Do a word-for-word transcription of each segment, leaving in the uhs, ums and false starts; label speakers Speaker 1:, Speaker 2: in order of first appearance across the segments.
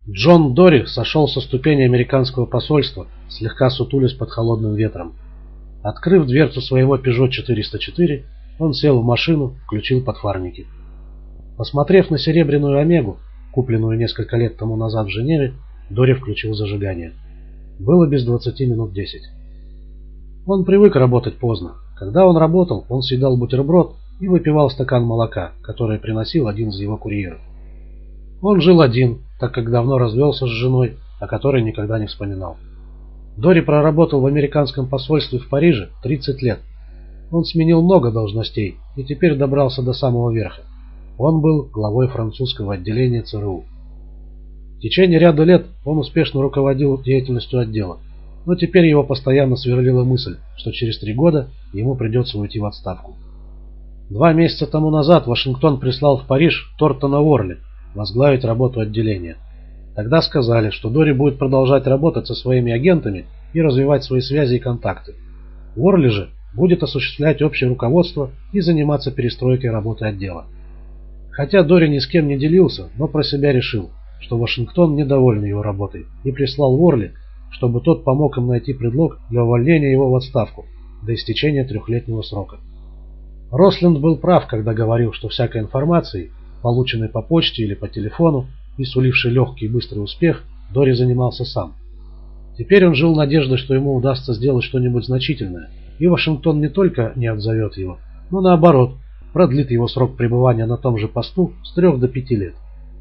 Speaker 1: Джон Дори сошел со ступени американского посольства, слегка сутулясь под холодным ветром. Открыв дверцу своего Пежо четыреста четыре, он сел в машину, включил подфарники. Посмотрев на серебряную Омегу, купленную несколько лет тому назад в Женеве, Дори включил зажигание. Было без двадцати минут десять. Он привык работать поздно. Когда он работал, он съедал бутерброд и выпивал стакан молока, который приносил один из его курьеров. Он жил один, так как давно развелся с женой, о которой никогда не вспоминал. Дори проработал в американском посольстве в Париже тридцать лет. Он сменил много должностей и теперь добрался до самого верха. Он был главой французского отделения ЦРУ. В течение ряда лет он успешно руководил деятельностью отдела, но теперь его постоянно сверлила мысль, что через три года ему придется уйти в отставку. Два месяца тому назад Вашингтон прислал в Париж Тортона Уорли возглавить работу отделения. Тогда сказали, что Дори будет продолжать работать со своими агентами и развивать свои связи и контакты. Уорли же будет осуществлять общее руководство и заниматься перестройкой работы отдела. Хотя Дори ни с кем не делился, но про себя решил, что Вашингтон недоволен его работой и прислал Уорли, чтобы тот помог им найти предлог для увольнения его в отставку до истечения трехлетнего срока. Росленд был прав, когда говорил, что всякой информацией, полученной по почте или по телефону и сулившей легкий и быстрый успех, Дори занимался сам. Теперь он жил надеждой, что ему удастся сделать что-нибудь значительное, и Вашингтон не только не отзовет его, но наоборот, продлит его срок пребывания на том же посту с трех до пяти лет.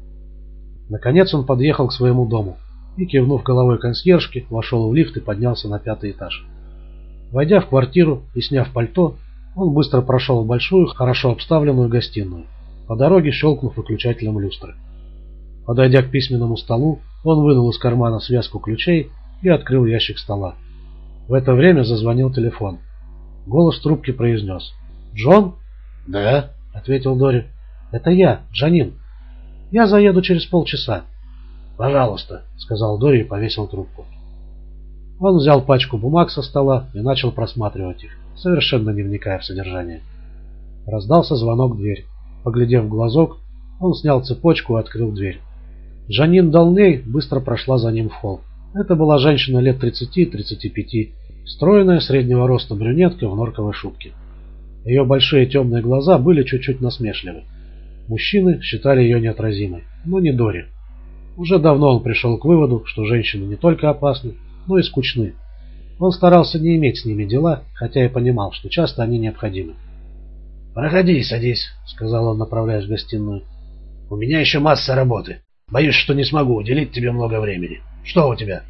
Speaker 1: Наконец он подъехал к своему дому и, кивнув головой консьержке, вошел в лифт и поднялся на пятый этаж. Войдя в квартиру и сняв пальто, он быстро прошел в большую, хорошо обставленную гостиную, по дороге щелкнув выключателем люстры. Подойдя к письменному столу, он вынул из кармана связку ключей и открыл ящик стола. В это время зазвонил телефон. Голос трубки произнес: «Джон?» «Да», — ответил Дори. «Это я, Джанин. Я заеду через полчаса». «Пожалуйста», — сказал Дори и повесил трубку. Он взял пачку бумаг со стола и начал просматривать их, совершенно не вникая в содержание. Раздался звонок в дверь. Поглядев в глазок, он снял цепочку и открыл дверь. Жанин Долней быстро прошла за ним в холл. Это была женщина лет тридцати-тридцати пяти, стройная, среднего роста брюнетка в норковой шубке. Ее большие темные глаза были чуть-чуть насмешливы. Мужчины считали ее неотразимой, но не Дори. Уже давно он пришел к выводу, что женщины не только опасны, но и скучны. Он старался не иметь с ними дела, хотя и понимал, что часто они необходимы. «Проходи и садись», — сказал он, направляясь в гостиную. «У меня еще масса работы. Боюсь, что не смогу уделить тебе много времени. Что у тебя?»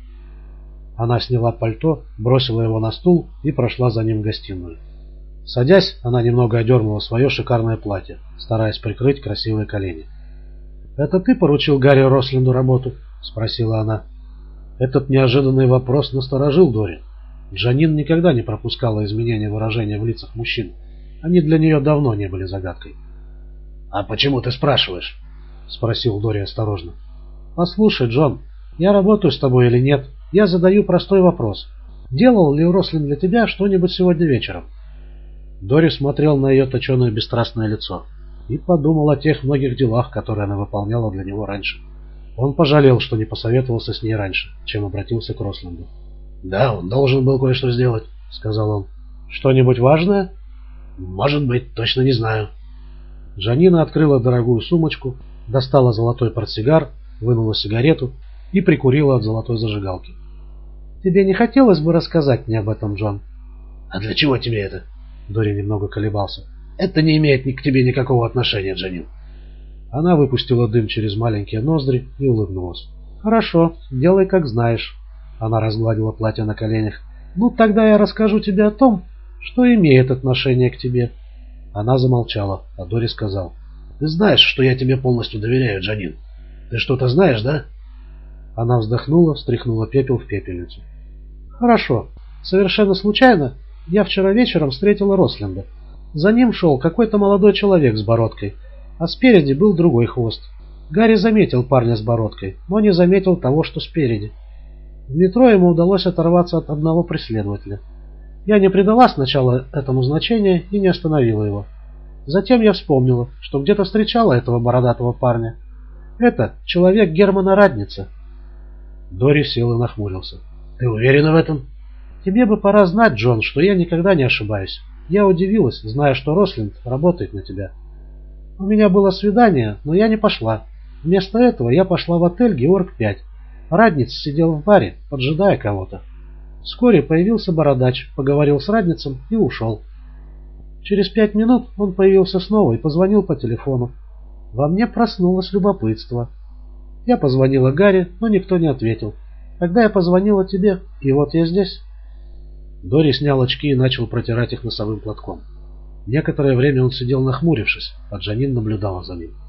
Speaker 1: Она сняла пальто, бросила его на стул и прошла за ним в гостиную. Садясь, она немного одернула свое шикарное платье, стараясь прикрыть красивые колени. «Это ты поручил Гарри Росленду работу?» — спросила она. Этот неожиданный вопрос насторожил Дори. Джанин никогда не пропускала изменения выражения в лицах мужчин. Они для нее давно не были загадкой. «А почему ты спрашиваешь?» — спросил Дори осторожно. «Послушай, Джон, я работаю с тобой или нет? Я задаю простой вопрос. Делал ли Росленд для тебя что-нибудь сегодня вечером?» Дори смотрел на ее точеное бесстрастное лицо и подумал о тех многих делах, которые она выполняла для него раньше. Он пожалел, что не посоветовался с ней раньше, чем обратился к Росленду. «Да, он должен был кое-что сделать», — сказал он. «Что-нибудь важное?» «Может быть, точно не знаю». Жанина открыла дорогую сумочку, достала золотой портсигар, вынула сигарету и прикурила от золотой зажигалки. «Тебе не хотелось бы рассказать мне об этом, Джон?» «А для чего тебе это?» Дори немного колебался. «Это не имеет ни к тебе никакого отношения, Джанин». Она выпустила дым через маленькие ноздри и улыбнулась. «Хорошо, делай как знаешь». Она разгладила платье на коленях. «Ну, тогда я расскажу тебе о том, что имеет отношение к тебе». Она замолчала, а Дори сказал: «Ты знаешь, что я тебе полностью доверяю, Джанин. Ты что-то знаешь, да?» Она вздохнула, стряхнула пепел в пепельницу. «Хорошо. Совершенно случайно я вчера вечером встретила Росленда. За ним шел какой-то молодой человек с бородкой, а спереди был другой хвост. Гарри заметил парня с бородкой, но не заметил того, что спереди. В метро ему удалось оторваться от одного преследователя. Я не придала сначала этому значения и не остановила его. Затем я вспомнила, что где-то встречала этого бородатого парня. Это человек Германа Радница. Дори сел и нахмурился. «Ты уверена в этом?» «Тебе бы пора знать, Джон, что я никогда не ошибаюсь. Я удивилась, зная, что Рослинд работает на тебя. У меня было свидание, но я не пошла. Вместо этого я пошла в отель «Георг пять». Радниц сидел в баре, поджидая кого-то. Вскоре появился бородач, поговорил с Радницем и ушел. Через пять минут он появился снова и позвонил по телефону. Во мне проснулось любопытство. Я позвонила Гарри, но никто не ответил. Тогда я позвонила тебе, и вот я здесь». Дори снял очки и начал протирать их носовым платком. Некоторое время он сидел нахмурившись, а Джанин наблюдала за ним.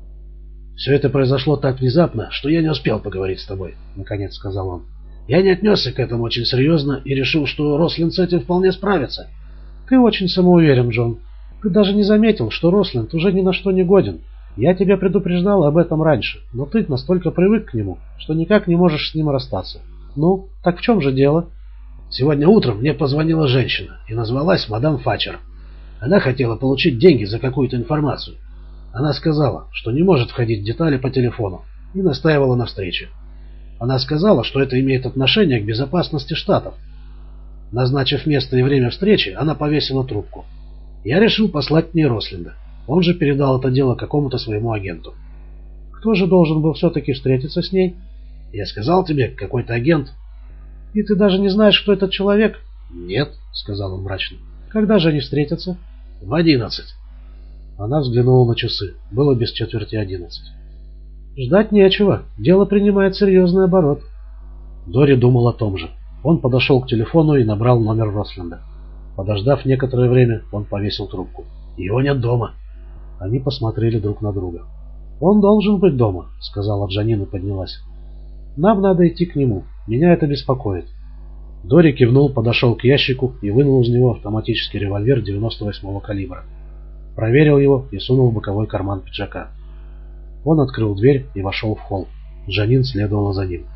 Speaker 1: «Все это произошло так внезапно, что я не успел поговорить с тобой», — наконец сказал он. «Я не отнесся к этому очень серьезно и решил, что Рослинд с этим вполне справится». «Ты очень самоуверен, Джон. Ты даже не заметил, что Рослинд уже ни на что не годен. Я тебя предупреждал об этом раньше, но ты настолько привык к нему, что никак не можешь с ним расстаться. Ну, так в чем же дело?» «Сегодня утром мне позвонила женщина и назвалась мадам Фачер. Она хотела получить деньги за какую-то информацию. Она сказала, что не может входить в детали по телефону, и настаивала на встрече. Она сказала, что это имеет отношение к безопасности штатов. Назначив место и время встречи, она повесила трубку. Я решил послать к ней Рослинда. Он же передал это дело какому-то своему агенту». «Кто же должен был все-таки встретиться с ней?» «Я сказал тебе, какой-то агент». «И ты даже не знаешь, кто этот человек?» «Нет», — сказал он мрачно. «Когда же они встретятся?» «В одиннадцать». Она взглянула на часы. Было без четверти одиннадцать. «Ждать нечего. Дело принимает серьезный оборот». Дори думал о том же. Он подошел к телефону и набрал номер Рослинда. Подождав некоторое время, он повесил трубку. «Его нет дома». Они посмотрели друг на друга. «Он должен быть дома», — сказала Джанин и поднялась. «Нам надо идти к нему. Меня это беспокоит». Дори кивнул, подошел к ящику и вынул из него автоматический револьвер девяносто восьмого калибра. Проверил его и сунул в боковой карман пиджака. Он открыл дверь и вошел в холл. Джанин следовала за ним.